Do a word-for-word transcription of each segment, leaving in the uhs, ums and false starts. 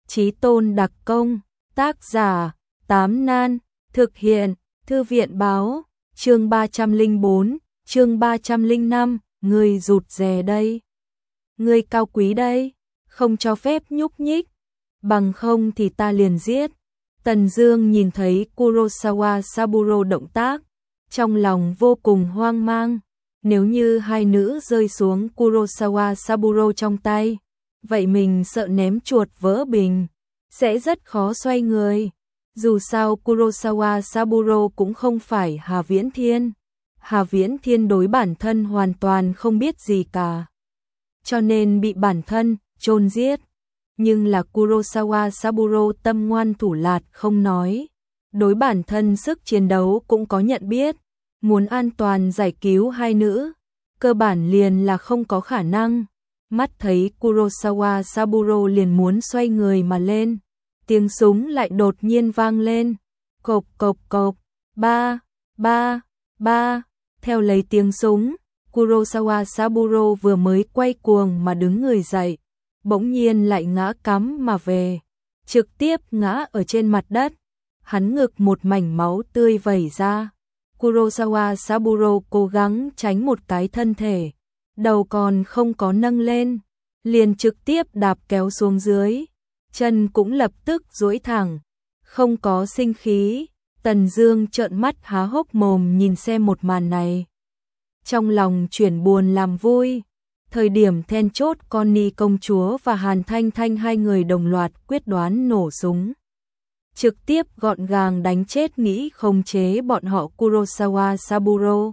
Chí tôn đặc công, tác giả, Tám Nan, thực hiện, Thư viện báo, chương ba trăm lẻ bốn, chương ba trăm lẻ năm, người rụt rè đây. Người cao quý đây, không cho phép nhúc nhích, bằng không thì ta liền giết. Tần Dương nhìn thấy Kurosawa Saburo động tác, trong lòng vô cùng hoang mang. Nếu như hai nữ rơi xuống Kurosawa Saburo trong tay, vậy mình sợ ném chuột vỡ bình, sẽ rất khó xoay người. Dù sao Kurosawa Saburo cũng không phải Hà Viễn Thiên. Hà Viễn Thiên đối bản thân hoàn toàn không biết gì cả, cho nên bị bản thân chôn giết. Nhưng là Kurosawa Saburo tâm ngoan thủ lạt không nói, đối bản thân sức chiến đấu cũng có nhận biết, muốn an toàn giải cứu hai nữ, cơ bản liền là không có khả năng. Mắt thấy Kurosawa Saburo liền muốn xoay người mà lên, tiếng súng lại đột nhiên vang lên, cộp cộp cộp, ba, ba, ba, theo lấy tiếng súng, Kurosawa Saburo vừa mới quay cuồng mà đứng người dậy, bỗng nhiên lại ngã cắm mà về, trực tiếp ngã ở trên mặt đất, hắn ngực một mảnh máu tươi vẩy ra. Kurosawa Saburo cố gắng tránh một cái thân thể, đầu còn không có nâng lên, liền trực tiếp đạp kéo xuống dưới, chân cũng lập tức duỗi thẳng, không có sinh khí. Tần Dương trợn mắt há hốc mồm nhìn xem một màn này, trong lòng chuyển buồn làm vui. Thời điểm then chốt, Connie công chúa và Hàn Thanh Thanh hai người đồng loạt quyết đoán nổ súng, trực tiếp gọn gàng đánh chết nghĩ khống chế bọn họ Kurosawa Saburo.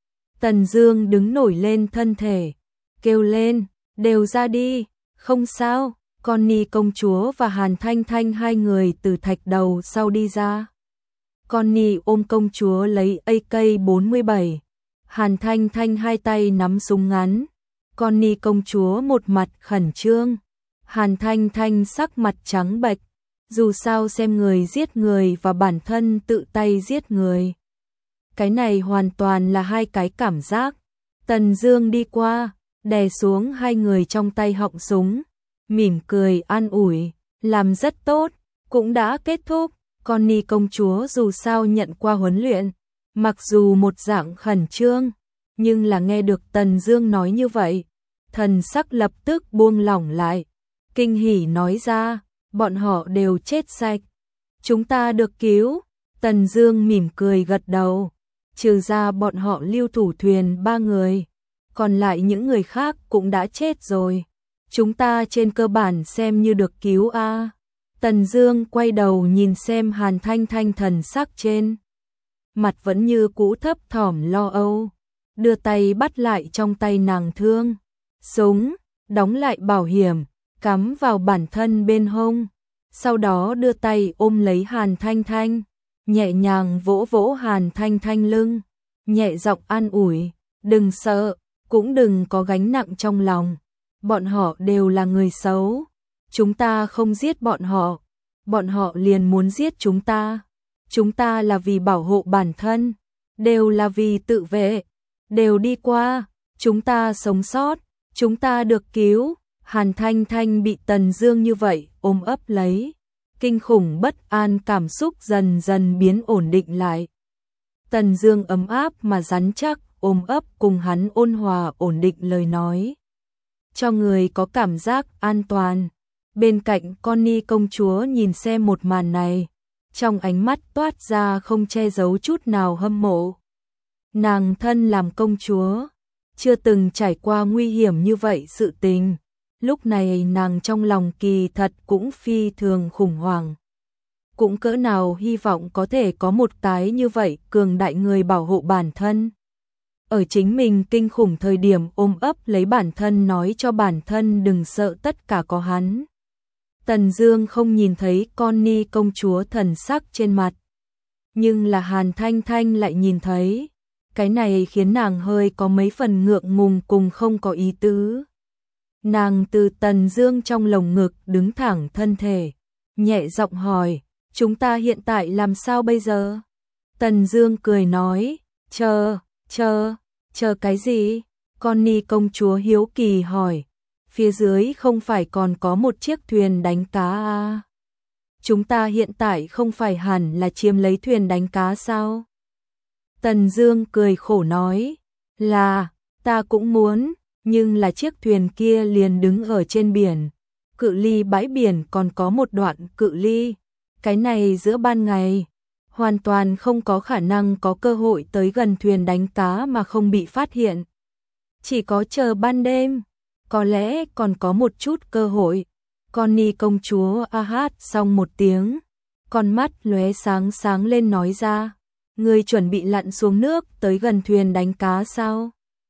Tần Dương đứng nổi lên thân thể, kêu lên, đều ra đi, không sao. Connie công chúa và Hàn Thanh Thanh hai người từ thạch đầu sau đi ra. Connie ôm công chúa lấy A K bốn mươi bảy, Hàn Thanh Thanh hai tay nắm súng ngắn. Connie công chúa một mặt khẩn trương, Hàn Thanh Thanh sắc mặt trắng bệch, dù sao xem người giết người và bản thân tự tay giết người, cái này hoàn toàn là hai cái cảm giác. Tần Dương đi qua, đè xuống hai người trong tay họng súng, mỉm cười an ủi, làm rất tốt, cũng đã kết thúc. Connie công chúa dù sao nhận qua huấn luyện, mặc dù một dạng khẩn trương, nhưng là nghe được Tần Dương nói như vậy, thần sắc lập tức buông lỏng lại, kinh hỉ nói ra, bọn họ đều chết sạch, chúng ta được cứu. Tần Dương mỉm cười gật đầu, trừ ra bọn họ Lưu Thủ Thuyền ba người, còn lại những người khác cũng đã chết rồi, chúng ta trên cơ bản xem như được cứu a. À. Tần Dương quay đầu nhìn xem Hàn Thanh Thanh, thần sắc trên mặt vẫn như cũ thấp thỏm lo âu, đưa tay bắt lại trong tay nàng thương súng, đóng lại bảo hiểm, cắm vào bản thân bên hông, sau đó đưa tay ôm lấy Hàn Thanh Thanh, nhẹ nhàng vỗ vỗ Hàn Thanh Thanh lưng, nhẹ giọng an ủi, đừng sợ, cũng đừng có gánh nặng trong lòng, bọn họ đều là người xấu, chúng ta không giết bọn họ, bọn họ liền muốn giết chúng ta, chúng ta là vì bảo hộ bản thân, đều là vì tự vệ, đều đi qua, chúng ta sống sót, chúng ta được cứu. Hàn Thanh Thanh bị Tần Dương như vậy ôm ấp lấy, kinh khủng bất an cảm xúc dần dần biến ổn định lại. Tần Dương ấm áp mà rắn chắc ôm ấp cùng hắn ôn hòa ổn định lời nói, cho người có cảm giác an toàn. Bên cạnh Connie công chúa nhìn xem một màn này, trong ánh mắt toát ra không che giấu chút nào hâm mộ. Nàng thân làm công chúa, chưa từng trải qua nguy hiểm như vậy sự tình, lúc này nàng trong lòng kỳ thật cũng phi thường khủng hoảng. Cũng cỡ nào hy vọng có thể có một cái như vậy cường đại người bảo hộ bản thân, ở chính mình kinh khủng thời điểm ôm ấp lấy bản thân, nói cho bản thân đừng sợ, tất cả có hắn. Tần Dương không nhìn thấy Connie công chúa thần sắc trên mặt, nhưng là Hàn Thanh Thanh lại nhìn thấy, cái này khiến nàng hơi có mấy phần ngượng ngùng cùng không có ý tứ. Nàng từ Tần Dương trong lồng ngực đứng thẳng thân thể, nhẹ giọng hỏi, chúng ta hiện tại làm sao bây giờ? Tần Dương cười nói, chờ, chờ, chờ cái gì? Connie công chúa hiếu kỳ hỏi, phía dưới không phải còn có một chiếc thuyền đánh cá à? Chúng ta hiện tại không phải hẳn là chiếm lấy thuyền đánh cá sao? Tần Dương cười khổ nói, là, ta cũng muốn, nhưng là chiếc thuyền kia liền đứng ở trên biển, cự ly bãi biển còn có một đoạn cự ly, cái này giữa ban ngày, hoàn toàn không có khả năng có cơ hội tới gần thuyền đánh cá mà không bị phát hiện. Chỉ có chờ ban đêm, có lẽ còn có một chút cơ hội. Connie công chúa a hát xong một tiếng, con mắt lóe sáng sáng lên nói ra, ngươi chuẩn bị lặn xuống nước tới gần thuyền đánh cá sao?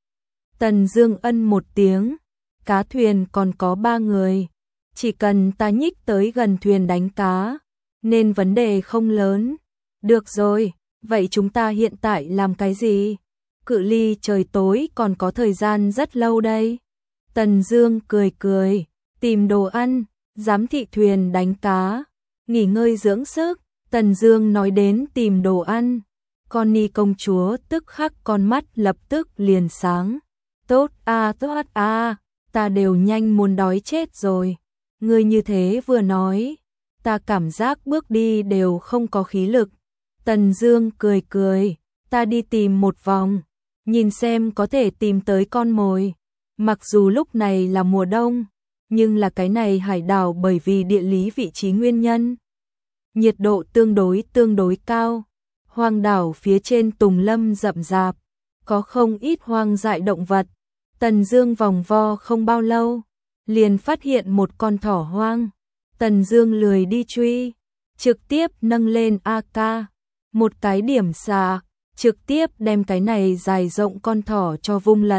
Tần Dương ân một tiếng, cá thuyền còn có ba người, chỉ cần ta nhích tới gần thuyền đánh cá, nên vấn đề không lớn. Được rồi, vậy chúng ta hiện tại làm cái gì? Cự ly trời tối còn có thời gian rất lâu đây. Tần Dương cười cười, tìm đồ ăn, giám thị thuyền đánh cá, nghỉ ngơi dưỡng sức. Tần Dương nói đến tìm đồ ăn, Connie công chúa tức khắc con mắt lập tức liền sáng. Tốt a, tốt a, ta đều nhanh muốn đói chết rồi. Ngươi như thế vừa nói, ta cảm giác bước đi đều không có khí lực. Tần Dương cười cười, ta đi tìm một vòng, nhìn xem có thể tìm tới con mồi. Mặc dù lúc này là mùa đông, nhưng là cái này hải đảo bởi vì địa lý vị trí nguyên nhân, nhiệt độ tương đối tương đối cao. Hoang đảo phía trên tùng lâm rậm rạp, có không ít hoang dại động vật. Tần Dương vòng vo không bao lâu, liền phát hiện một con thỏ hoang. Tần Dương lười đi truy, trực tiếp nâng lên a ca, một cái điểm xạ, trực tiếp đem cái này dài rộng con thỏ cho vung lật.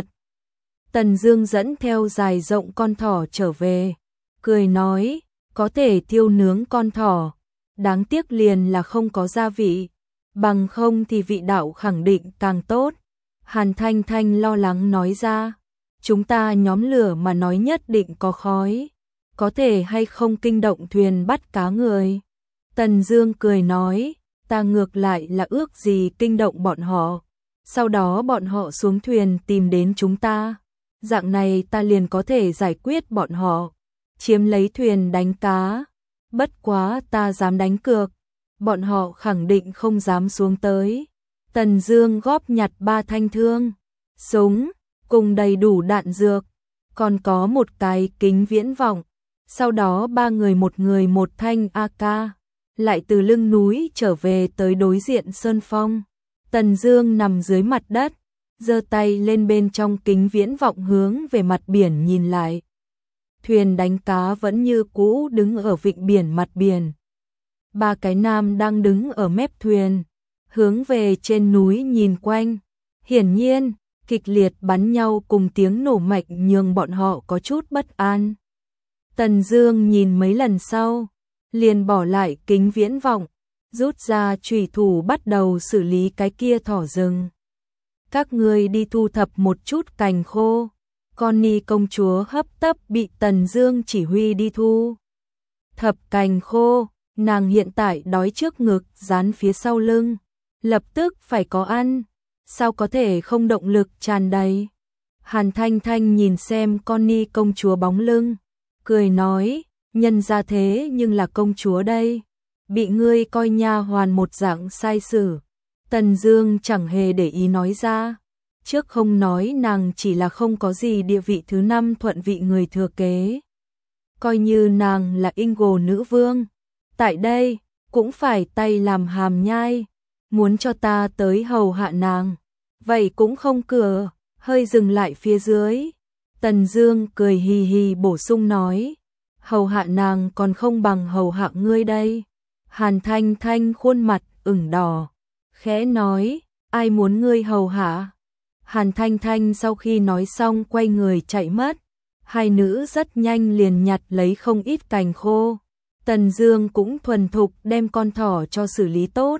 Tần Dương dẫn theo dài rộng con thỏ trở về, cười nói, có thể thiêu nướng con thỏ, đáng tiếc liền là không có gia vị, bằng không thì vị đạo khẳng định càng tốt. Hàn Thanh Thanh lo lắng nói ra, chúng ta nhóm lửa mà nói nhất định có khói, có thể hay không kinh động thuyền bắt cá người. Tần Dương cười nói, ta ngược lại là ước gì kinh động bọn họ, sau đó bọn họ xuống thuyền tìm đến chúng ta, dạng này ta liền có thể giải quyết bọn họ, chiếm lấy thuyền đánh cá. Bất quá ta dám đánh cược, bọn họ khẳng định không dám xuống tới. Tần Dương góp nhặt ba thanh thương, súng, cùng đầy đủ đạn dược, còn có một cái kính viễn vọng. Sau đó ba người một người một thanh a ca, lại từ lưng núi trở về tới đối diện sơn phong. Tần Dương nằm dưới mặt đất, giơ tay lên bên trong kính viễn vọng hướng về mặt biển nhìn lại. Thuyền đánh cá vẫn như cũ đứng ở vịnh biển mặt biển. Ba cái nam đang đứng ở mép thuyền, hướng về trên núi nhìn quanh. Hiển nhiên, kịch liệt bắn nhau cùng tiếng nổ mạnh nhường bọn họ có chút bất an. Tần Dương nhìn mấy lần sau, liền bỏ lại kính viễn vọng, rút ra chùy thủ bắt đầu xử lý cái kia thỏ rừng. Các ngươi đi thu thập một chút cành khô. Connie công chúa hấp tấp bị Tần Dương chỉ huy đi thu thập cành khô, nàng hiện tại đói trước ngực dán phía sau lưng, lập tức phải có ăn, sao có thể không động lực tràn đầy. Hàn Thanh Thanh nhìn xem Connie công chúa bóng lưng, cười nói, nhân ra thế nhưng là công chúa đây, bị ngươi coi nha hoàn một dạng sai xử. Tần Dương chẳng hề để ý nói ra, trước không nói nàng chỉ là không có gì địa vị thứ năm thuận vị người thừa kế, coi như nàng là Ingo nữ vương, tại đây cũng phải tay làm hàm nhai, muốn cho ta tới hầu hạ nàng, vậy cũng không cửa. Hơi dừng lại phía dưới, Tần Dương cười hì hì bổ sung nói, hầu hạ nàng còn không bằng hầu hạ ngươi đây. Hàn Thanh Thanh khuôn mặt ửng đỏ, khẽ nói, ai muốn ngươi hầu hạ? Hàn Thanh Thanh sau khi nói xong quay người chạy mất. Hai nữ rất nhanh liền nhặt lấy không ít cành khô. Tần Dương cũng thuần thục đem con thỏ cho xử lý tốt.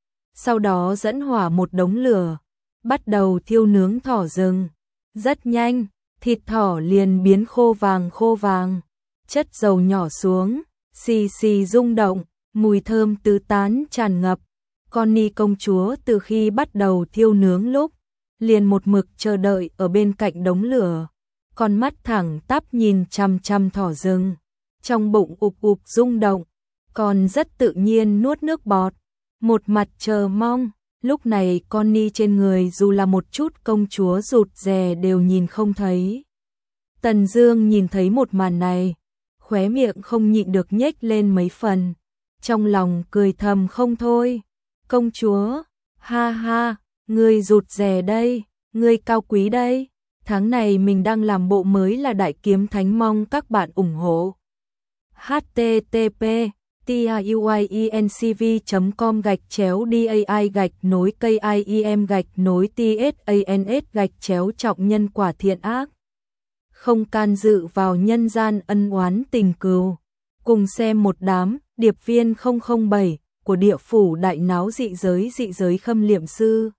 Sau đó dẫn hỏa một đống lửa, bắt đầu thiêu nướng thỏ rừng. Rất nhanh, thịt thỏ liền biến khô vàng khô vàng, chất dầu nhỏ xuống, xì xì rung động, mùi thơm tứ tán tràn ngập. Connie công chúa từ khi bắt đầu thiêu nướng lúc, liền một mực chờ đợi ở bên cạnh đống lửa, con mắt thẳng tắp nhìn chằm chằm thỏ rừng, trong bụng ụp ụp rung động, còn rất tự nhiên nuốt nước bọt, một mặt chờ mong. Lúc này Connie trên người dù là một chút công chúa rụt rè đều nhìn không thấy. Tần Dương nhìn thấy một màn này, khóe miệng không nhịn được nhếch lên mấy phần, trong lòng cười thầm không thôi. Công chúa, ha ha, ngươi rụt rè đây, ngươi cao quý đây. Tháng này mình đang làm bộ mới là Đại Kiếm Thánh, mong các bạn ủng hộ. h t t p tiuyencv chấm com gạch chéo dai gạch nối kim gạch nối tsans gạch chéo trọng nhân quả thiện ác. Không can dự vào nhân gian ân oán tình cừu. Cùng xem một đám điệp viên không không bảy của địa phủ đại náo dị giới dị giới Khâm Liệm Sư.